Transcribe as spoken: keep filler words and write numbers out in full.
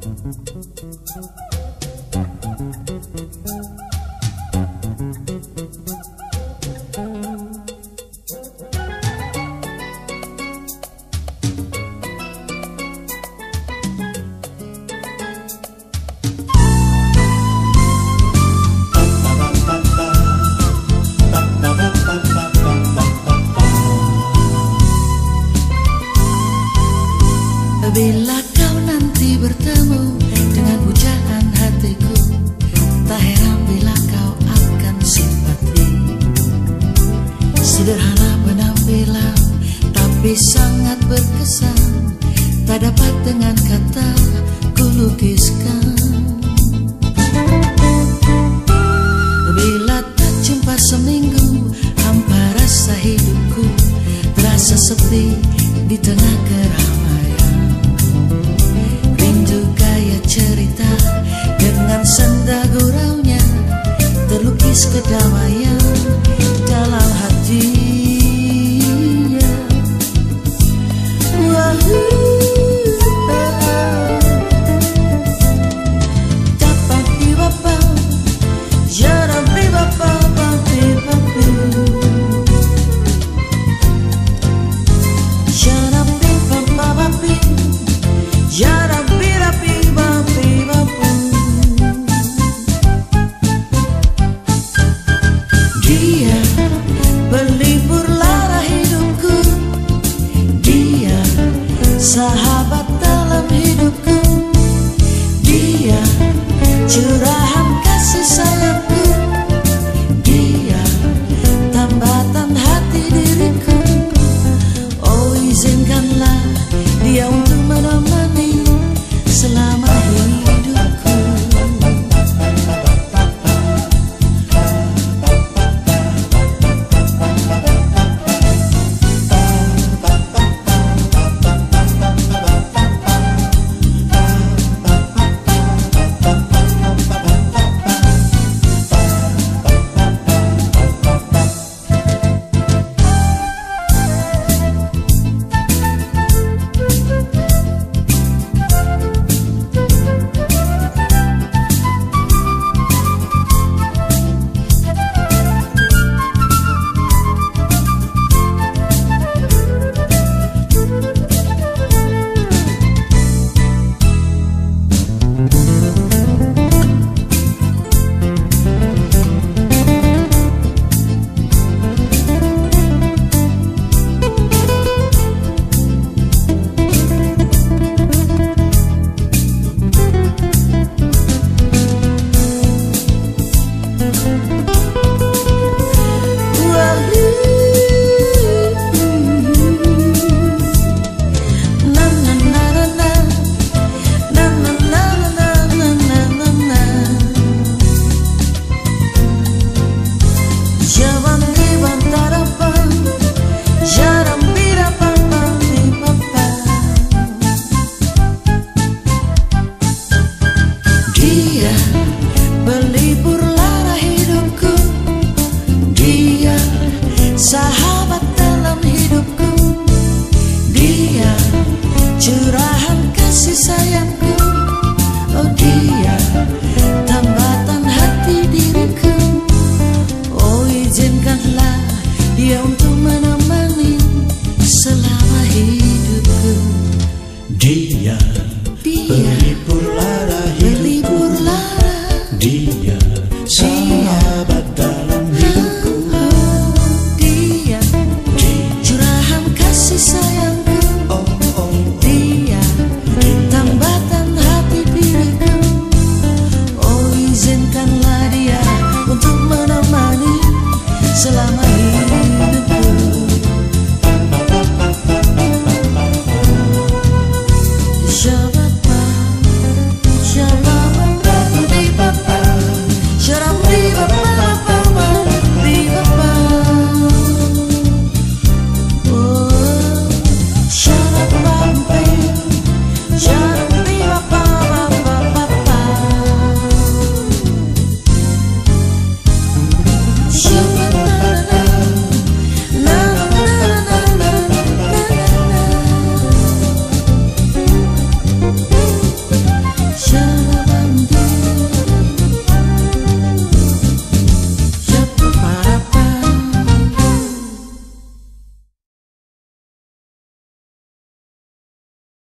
Bila kau nanti bertemu dengan pujaan hatiku, tak heran bila kau akan simpati. Sederhana penampilan, tapi sangat berkesan, tak dapat dengan kata ku lukiskan. Bila tak jumpa seminggu, hampa rasa hidupku, terasa sepi di tengah keramaian. Cerita dengan senda guraunya, terlukis kedamaian dalam hatinya. Dapat bapa, jarang bapa, papi papi, jarang bapa papi, jarang birapi. Dia pelipur lara hidupku, dia sahabat dalam hidupku, dia curahan kasih sayangku, dia tambatan hati diriku. Oh, izinkanlah dia untuk menemani selama hidupku. Sah